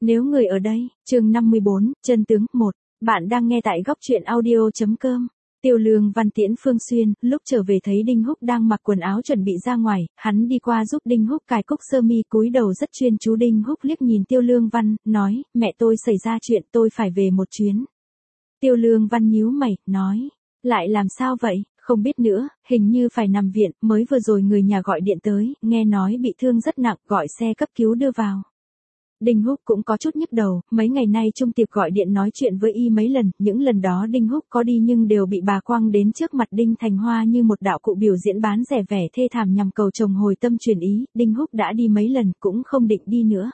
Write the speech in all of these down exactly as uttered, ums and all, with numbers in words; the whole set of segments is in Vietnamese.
Nếu người ở đây, chương năm mươi bốn, chân tướng, một. Bạn đang nghe tại góc truyện audio.com. Tiêu Lương Văn tiễn Phương Xuyên, lúc trở về thấy Đinh Húc đang mặc quần áo chuẩn bị ra ngoài, hắn đi qua giúp Đinh Húc cài cúc sơ mi, cúi đầu rất chuyên chú. Đinh Húc liếc nhìn Tiêu Lương Văn, nói, mẹ tôi xảy ra chuyện, tôi phải về một chuyến. Tiêu Lương Văn nhíu mày, nói, lại làm sao vậy? Không biết nữa, hình như phải nằm viện, mới vừa rồi người nhà gọi điện tới, nghe nói bị thương rất nặng, gọi xe cấp cứu đưa vào. Đinh Húc cũng có chút nhức đầu, mấy ngày nay Trung Tiệp gọi điện nói chuyện với y mấy lần, những lần đó Đinh Húc có đi nhưng đều bị bà quăng đến trước mặt Đinh Thành Hoa như một đạo cụ biểu diễn bán rẻ vẻ thê thảm nhằm cầu chồng hồi tâm chuyển ý. Đinh Húc đã đi mấy lần cũng không định đi nữa.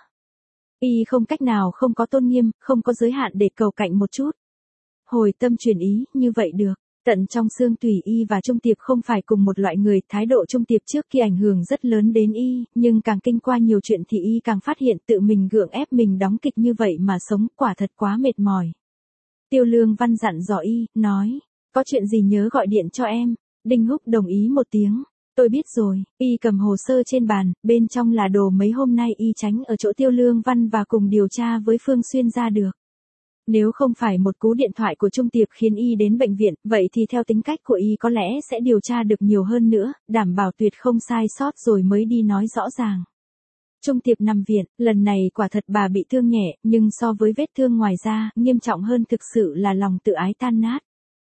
Y không cách nào không có tôn nghiêm, không có giới hạn để cầu cạnh một chút. Hồi tâm chuyển ý, như vậy được. Tận trong xương tủy y và Trung Tiệp không phải cùng một loại người, thái độ Trung Tiệp trước kia ảnh hưởng rất lớn đến y, nhưng càng kinh qua nhiều chuyện thì y càng phát hiện tự mình gượng ép mình đóng kịch như vậy mà sống, quả thật quá mệt mỏi. Tiêu Lương Văn dặn dò y, nói, có chuyện gì nhớ gọi điện cho em. Đinh Húc đồng ý một tiếng, tôi biết rồi. Y cầm hồ sơ trên bàn, bên trong là đồ mấy hôm nay y tránh ở chỗ Tiêu Lương Văn và cùng điều tra với Phương Xuyên ra được. Nếu không phải một cú điện thoại của Trung Tiệp khiến y đến bệnh viện, vậy thì theo tính cách của y có lẽ sẽ điều tra được nhiều hơn nữa, đảm bảo tuyệt không sai sót rồi mới đi nói rõ ràng. Trung Tiệp nằm viện, lần này quả thật bà bị thương nhẹ, nhưng so với vết thương ngoài da, nghiêm trọng hơn thực sự là lòng tự ái tan nát.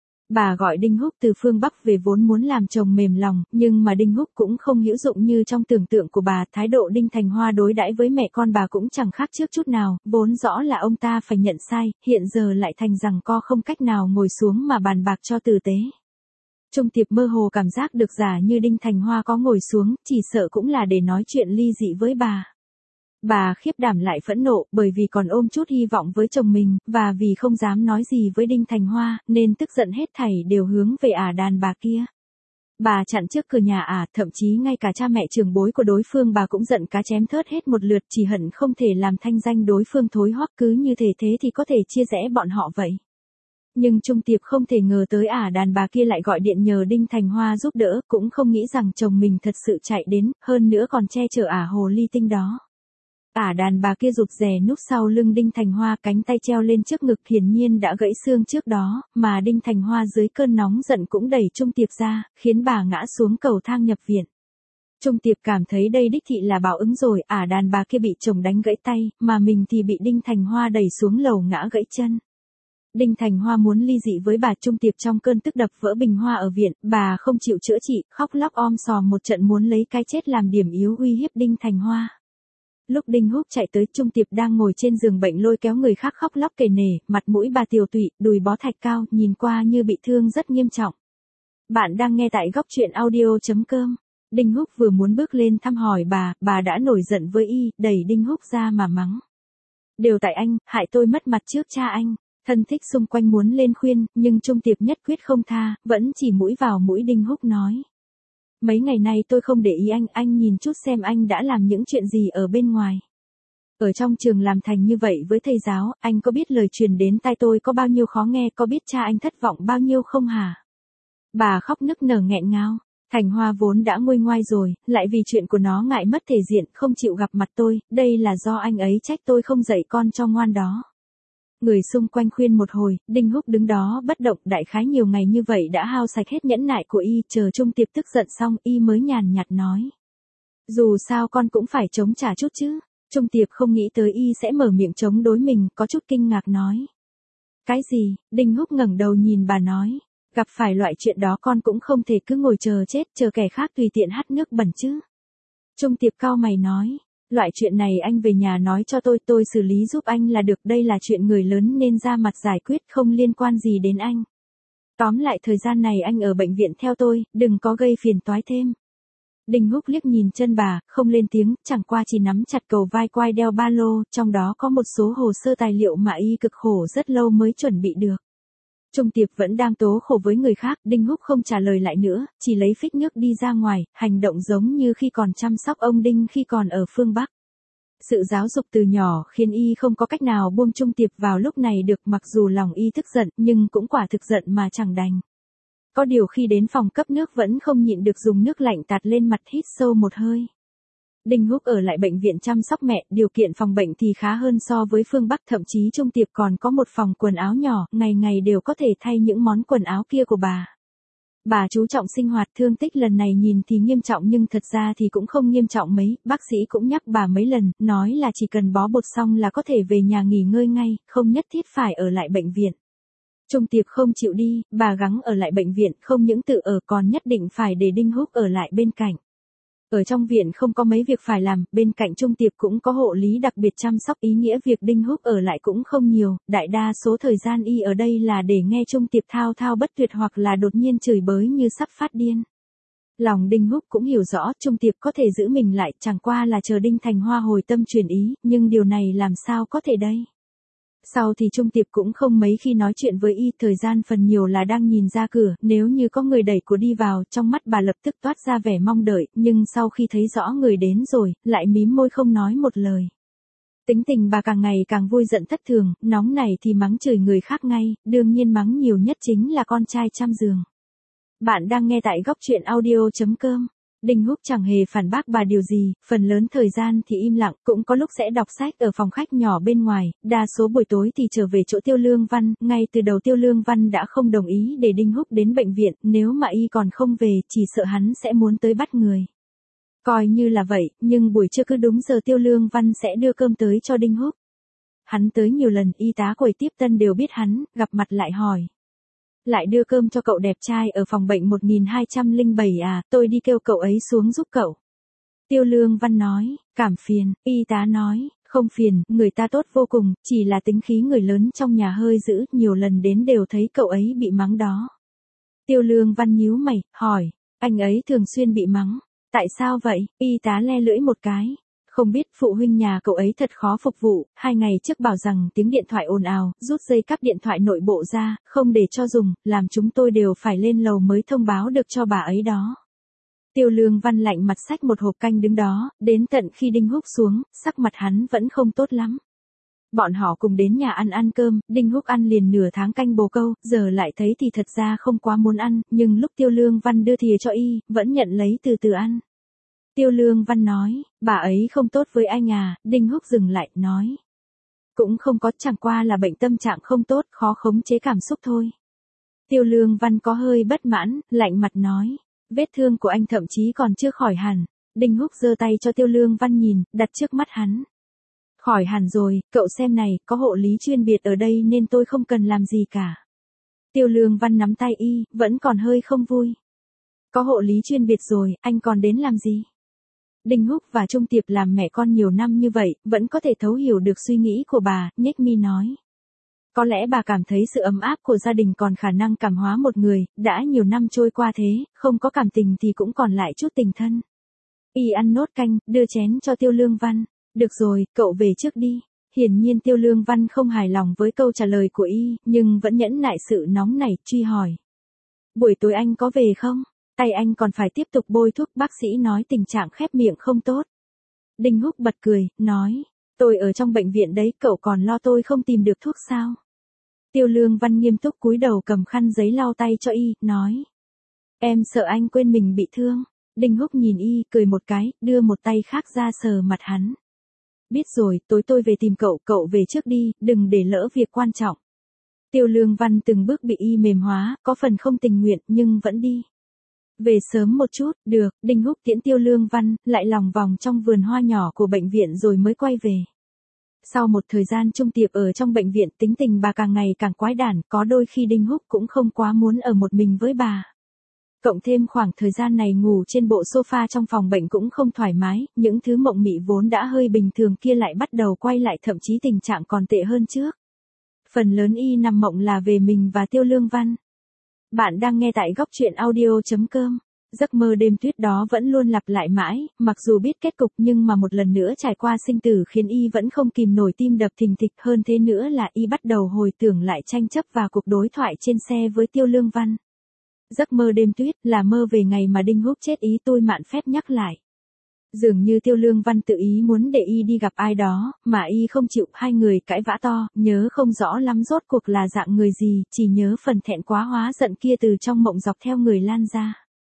Bà gọi Đinh Húc từ phương Bắc về vốn muốn làm chồng mềm lòng, nhưng mà Đinh Húc cũng không hữu dụng như trong tưởng tượng của bà. Thái độ Đinh Thành Hoa đối đãi với mẹ con bà cũng chẳng khác trước chút nào, vốn rõ là ông ta phải nhận sai, hiện giờ lại thành rằng co không cách nào ngồi xuống mà bàn bạc cho tử tế. Trung Tiệp mơ hồ cảm giác được giả như Đinh Thành Hoa có ngồi xuống, chỉ sợ cũng là để nói chuyện ly dị với bà. Bà khiếp đảm lại phẫn nộ, bởi vì còn ôm chút hy vọng với chồng mình, và vì không dám nói gì với Đinh Thành Hoa, nên tức giận hết thảy đều hướng về ả đàn bà kia. Bà chặn trước cửa nhà ả, thậm chí ngay cả cha mẹ trưởng bối của đối phương bà cũng giận cá chém thớt hết một lượt, chỉ hận không thể làm thanh danh đối phương thối hoắc, cứ như thể thế thì có thể chia rẽ bọn họ vậy. Nhưng Trung Tiệp không thể ngờ tới ả đàn bà kia lại gọi điện nhờ Đinh Thành Hoa giúp đỡ, cũng không nghĩ rằng chồng mình thật sự chạy đến, hơn nữa còn che chở ả hồ ly tinh đó. Ả đàn bà kia rụt rè núp sau lưng Đinh Thành Hoa, cánh tay treo lên trước ngực, hiển nhiên đã gãy xương trước đó, mà Đinh Thành Hoa dưới cơn nóng giận cũng đẩy Trung Tiệp ra, khiến bà ngã xuống cầu thang nhập viện. Trung Tiệp cảm thấy đây đích thị là báo ứng rồi, ả đàn bà kia bị chồng đánh gãy tay, mà mình thì bị Đinh Thành Hoa đẩy xuống lầu ngã gãy chân. Đinh Thành Hoa muốn ly dị với bà. Trung Tiệp trong cơn tức đập vỡ bình hoa ở viện, bà không chịu chữa trị, khóc lóc om sòm một trận muốn lấy cái chết làm điểm yếu uy hiếp Đinh Thành Hoa. Lúc Đinh Húc chạy tới, Trung Tiệp đang ngồi trên giường bệnh lôi kéo người khác khóc lóc kể nể, mặt mũi bà tiều tụy, đùi bó thạch cao, nhìn qua như bị thương rất nghiêm trọng. Bạn đang nghe tại góc truyện audio.com. Đinh Húc vừa muốn bước lên thăm hỏi bà, bà đã nổi giận với y, đẩy Đinh Húc ra mà mắng. Đều tại anh, hại tôi mất mặt trước cha anh. Thân thích xung quanh muốn lên khuyên, nhưng Trung Tiệp nhất quyết không tha, vẫn chỉ mũi vào mũi Đinh Húc nói. Mấy ngày nay tôi không để ý anh, anh nhìn chút xem anh đã làm những chuyện gì ở bên ngoài. Ở trong trường làm thành như vậy với thầy giáo, anh có biết lời truyền đến tai tôi có bao nhiêu khó nghe, có biết cha anh thất vọng bao nhiêu không hả? Bà khóc nức nở nghẹn ngào. Thành Hoa vốn đã nguôi ngoai rồi, lại vì chuyện của nó ngại mất thể diện, không chịu gặp mặt tôi, đây là do anh ấy trách tôi không dạy con cho ngoan đó. Người xung quanh khuyên một hồi, Đinh Húc đứng đó bất động, đại khái nhiều ngày như vậy đã hao sạch hết nhẫn nại của y, chờ Trung Tiệp tức giận xong, y mới nhàn nhạt nói. Dù sao con cũng phải chống trả chút chứ. Trung Tiệp không nghĩ tới y sẽ mở miệng chống đối mình, có chút kinh ngạc nói. Cái gì? Đinh Húc ngẩng đầu nhìn bà nói. Gặp phải loại chuyện đó con cũng không thể cứ ngồi chờ chết, chờ kẻ khác tùy tiện hắt nước bẩn chứ. Trung Tiệp cau mày nói. Loại chuyện này anh về nhà nói cho tôi, tôi xử lý giúp anh là được, đây là chuyện người lớn nên ra mặt giải quyết, không liên quan gì đến anh. Tóm lại thời gian này anh ở bệnh viện theo tôi, đừng có gây phiền toái thêm. Đinh Húc liếc nhìn chân bà, không lên tiếng, chẳng qua chỉ nắm chặt cầu vai quai đeo ba lô, trong đó có một số hồ sơ tài liệu mà y cực khổ rất lâu mới chuẩn bị được. Trung Tiệp vẫn đang tố khổ với người khác, Đinh Húc không trả lời lại nữa, chỉ lấy phích nước đi ra ngoài, hành động giống như khi còn chăm sóc ông Đinh khi còn ở phương Bắc. Sự giáo dục từ nhỏ khiến y không có cách nào buông Trung Tiệp vào lúc này được, mặc dù lòng y tức giận, nhưng cũng quả thực giận mà chẳng đành. Có điều khi đến phòng cấp nước vẫn không nhịn được dùng nước lạnh tạt lên mặt, hít sâu một hơi. Đinh Húc ở lại bệnh viện chăm sóc mẹ, điều kiện phòng bệnh thì khá hơn so với phương Bắc, thậm chí Trung Tiệp còn có một phòng quần áo nhỏ, ngày ngày đều có thể thay những món quần áo kia của bà. Bà chú trọng sinh hoạt, thương tích lần này nhìn thì nghiêm trọng nhưng thật ra thì cũng không nghiêm trọng mấy, bác sĩ cũng nhắc bà mấy lần, nói là chỉ cần bó bột xong là có thể về nhà nghỉ ngơi ngay, không nhất thiết phải ở lại bệnh viện. Trung Tiệp không chịu đi, bà gắng ở lại bệnh viện, không những tự ở còn nhất định phải để Đinh Húc ở lại bên cạnh. Ở trong viện không có mấy việc phải làm, bên cạnh Trung Tiệp cũng có hộ lý đặc biệt chăm sóc, ý nghĩa việc Đinh Húc ở lại cũng không nhiều, đại đa số thời gian y ở đây là để nghe Trung Tiệp thao thao bất tuyệt hoặc là đột nhiên chửi bới như sắp phát điên. Lòng Đinh Húc cũng hiểu rõ Trung Tiệp có thể giữ mình lại, chẳng qua là chờ Đinh Thành Hoa hồi tâm chuyển ý, nhưng điều này làm sao có thể đây. Sau thì Trung Tiệp cũng không mấy khi nói chuyện với y, thời gian phần nhiều là đang nhìn ra cửa, nếu như có người đẩy cửa đi vào, trong mắt bà lập tức toát ra vẻ mong đợi, nhưng sau khi thấy rõ người đến rồi, lại mím môi không nói một lời. Tính tình bà càng ngày càng vui giận thất thường, nóng này thì mắng chửi người khác ngay, đương nhiên mắng nhiều nhất chính là con trai trăm giường. Bạn đang nghe tại góc truyện audio chấm com. Đinh Húc chẳng hề phản bác bà điều gì, phần lớn thời gian thì im lặng, cũng có lúc sẽ đọc sách ở phòng khách nhỏ bên ngoài, đa số buổi tối thì trở về chỗ Tiêu Lương Văn, ngay từ đầu Tiêu Lương Văn đã không đồng ý để Đinh Húc đến bệnh viện, nếu mà y còn không về, chỉ sợ hắn sẽ muốn tới bắt người. Coi như là vậy, nhưng buổi trưa cứ đúng giờ Tiêu Lương Văn sẽ đưa cơm tới cho Đinh Húc. Hắn tới nhiều lần, y tá quầy tiếp tân đều biết hắn, gặp mặt lại hỏi. Lại đưa cơm cho cậu đẹp trai ở phòng bệnh một nghìn hai trăm lẻ bảy à, tôi đi kêu cậu ấy xuống giúp cậu. Tiêu Lương Văn nói, cảm phiền, y tá nói, không phiền, người ta tốt vô cùng, chỉ là tính khí người lớn trong nhà hơi dữ, nhiều lần đến đều thấy cậu ấy bị mắng đó. Tiêu Lương Văn nhíu mày, hỏi, anh ấy thường xuyên bị mắng, tại sao vậy, y tá le lưỡi một cái. Không biết phụ huynh nhà cậu ấy thật khó phục vụ, hai ngày trước bảo rằng tiếng điện thoại ồn ào, rút dây cáp điện thoại nội bộ ra, không để cho dùng, làm chúng tôi đều phải lên lầu mới thông báo được cho bà ấy đó. Tiêu Lương Văn lạnh mặt xách một hộp canh đứng đó, đến tận khi Đinh Húc xuống, sắc mặt hắn vẫn không tốt lắm. Bọn họ cùng đến nhà ăn ăn cơm, Đinh Húc ăn liền nửa tháng canh bồ câu, giờ lại thấy thì thật ra không quá muốn ăn, nhưng lúc Tiêu Lương Văn đưa thìa cho y, vẫn nhận lấy từ từ ăn. Tiêu Lương Văn nói, bà ấy không tốt với anh à, Đinh Húc dừng lại, nói. Cũng không có, chẳng qua là bệnh tâm trạng không tốt, khó khống chế cảm xúc thôi. Tiêu Lương Văn có hơi bất mãn, lạnh mặt nói, vết thương của anh thậm chí còn chưa khỏi hẳn. Đinh Húc giơ tay cho Tiêu Lương Văn nhìn, đặt trước mắt hắn. Khỏi hẳn rồi, cậu xem này, có hộ lý chuyên biệt ở đây nên tôi không cần làm gì cả. Tiêu Lương Văn nắm tay y, vẫn còn hơi không vui. Có hộ lý chuyên biệt rồi, anh còn đến làm gì? Đinh Húc và Trung Tiệp làm mẹ con nhiều năm như vậy, vẫn có thể thấu hiểu được suy nghĩ của bà, nhếch mi nói. Có lẽ bà cảm thấy sự ấm áp của gia đình còn khả năng cảm hóa một người, đã nhiều năm trôi qua thế, không có cảm tình thì cũng còn lại chút tình thân. Y ăn nốt canh, đưa chén cho Tiêu Lương Văn. Được rồi, cậu về trước đi. Hiển nhiên Tiêu Lương Văn không hài lòng với câu trả lời của y, nhưng vẫn nhẫn nại sự nóng nảy, truy hỏi. Buổi tối anh có về không? Tay anh còn phải tiếp tục bôi thuốc, bác sĩ nói tình trạng khép miệng không tốt. Đinh Húc bật cười, nói, tôi ở trong bệnh viện đấy, cậu còn lo tôi không tìm được thuốc sao? Tiêu Lương Văn nghiêm túc cúi đầu cầm khăn giấy lau tay cho y, nói. Em sợ anh quên mình bị thương. Đinh Húc nhìn y, cười một cái, đưa một tay khác ra sờ mặt hắn. Biết rồi, tối tôi về tìm cậu, cậu về trước đi, đừng để lỡ việc quan trọng. Tiêu Lương Văn từng bước bị y mềm hóa, có phần không tình nguyện, nhưng vẫn đi. Về sớm một chút, được, Đinh Húc tiễn Tiêu Lương Văn, lại lòng vòng trong vườn hoa nhỏ của bệnh viện rồi mới quay về. Sau một thời gian Trung Tiệp ở trong bệnh viện, tính tình bà càng ngày càng quái đản, có đôi khi Đinh Húc cũng không quá muốn ở một mình với bà. Cộng thêm khoảng thời gian này ngủ trên bộ sofa trong phòng bệnh cũng không thoải mái, những thứ mộng mị vốn đã hơi bình thường kia lại bắt đầu quay lại, thậm chí tình trạng còn tệ hơn trước. Phần lớn y nằm mộng là về mình và Tiêu Lương Văn. Bạn đang nghe tại góc truyện audio chấm com. Giấc mơ đêm tuyết đó vẫn luôn lặp lại mãi, mặc dù biết kết cục nhưng mà một lần nữa trải qua sinh tử khiến y vẫn không kìm nổi tim đập thình thịch, hơn thế nữa là y bắt đầu hồi tưởng lại tranh chấp và cuộc đối thoại trên xe với Tiêu Lương Văn. Giấc mơ đêm tuyết là mơ về ngày mà Đinh Húc chết, ý tôi mạn phép nhắc lại. Dường như Tiêu Lương Văn tự ý muốn để y đi gặp ai đó, mà y không chịu, hai người cãi vã to, nhớ không rõ lắm rốt cuộc là dạng người gì, chỉ nhớ phần thẹn quá hóa giận kia từ trong mộng dọc theo người lan ra.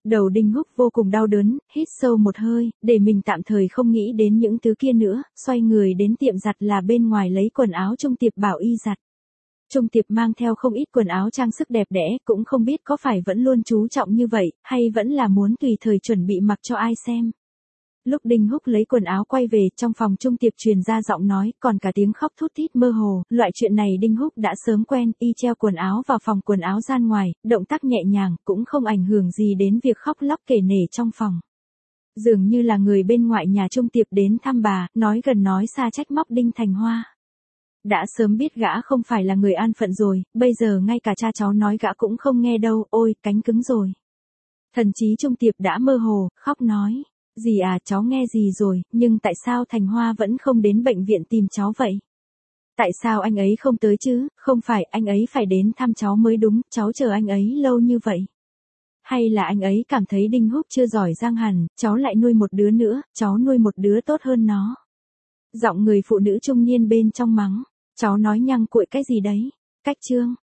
Đầu Đinh Húc vô cùng đau đớn, hít sâu một hơi, để mình tạm thời không nghĩ đến những thứ kia nữa, xoay người đến tiệm giặt là bên ngoài lấy quần áo Trung Tiệp bảo y giặt. Trung Tiệp mang theo không ít quần áo trang sức đẹp đẽ, cũng không biết có phải vẫn luôn chú trọng như vậy, hay vẫn là muốn tùy thời chuẩn bị mặc cho ai xem. Lúc Đinh Húc lấy quần áo quay về, trong phòng Trung Tiệp truyền ra giọng nói, còn cả tiếng khóc thút thít mơ hồ, loại chuyện này Đinh Húc đã sớm quen, y treo quần áo vào phòng quần áo gian ngoài, động tác nhẹ nhàng, cũng không ảnh hưởng gì đến việc khóc lóc kể nể trong phòng. Dường như là người bên ngoại nhà Trung Tiệp đến thăm bà, nói gần nói xa trách móc Đinh Thành Hoa. Đã sớm biết gã không phải là người an phận rồi, bây giờ ngay cả cha cháu nói gã cũng không nghe đâu, ôi, cánh cứng rồi. Thần trí Trung Tiệp đã mơ hồ, khóc nói. Dì à, cháu nghe gì rồi, nhưng tại sao Thành Hoa vẫn không đến bệnh viện tìm cháu vậy? Tại sao anh ấy không tới chứ, không phải anh ấy phải đến thăm cháu mới đúng, cháu chờ anh ấy lâu như vậy. Hay là anh ấy cảm thấy Đinh Húc chưa giỏi giang hẳn, cháu lại nuôi một đứa nữa, cháu nuôi một đứa tốt hơn nó. Giọng người phụ nữ trung niên bên trong mắng, cháu nói nhăng cuội cái gì đấy, cách chương.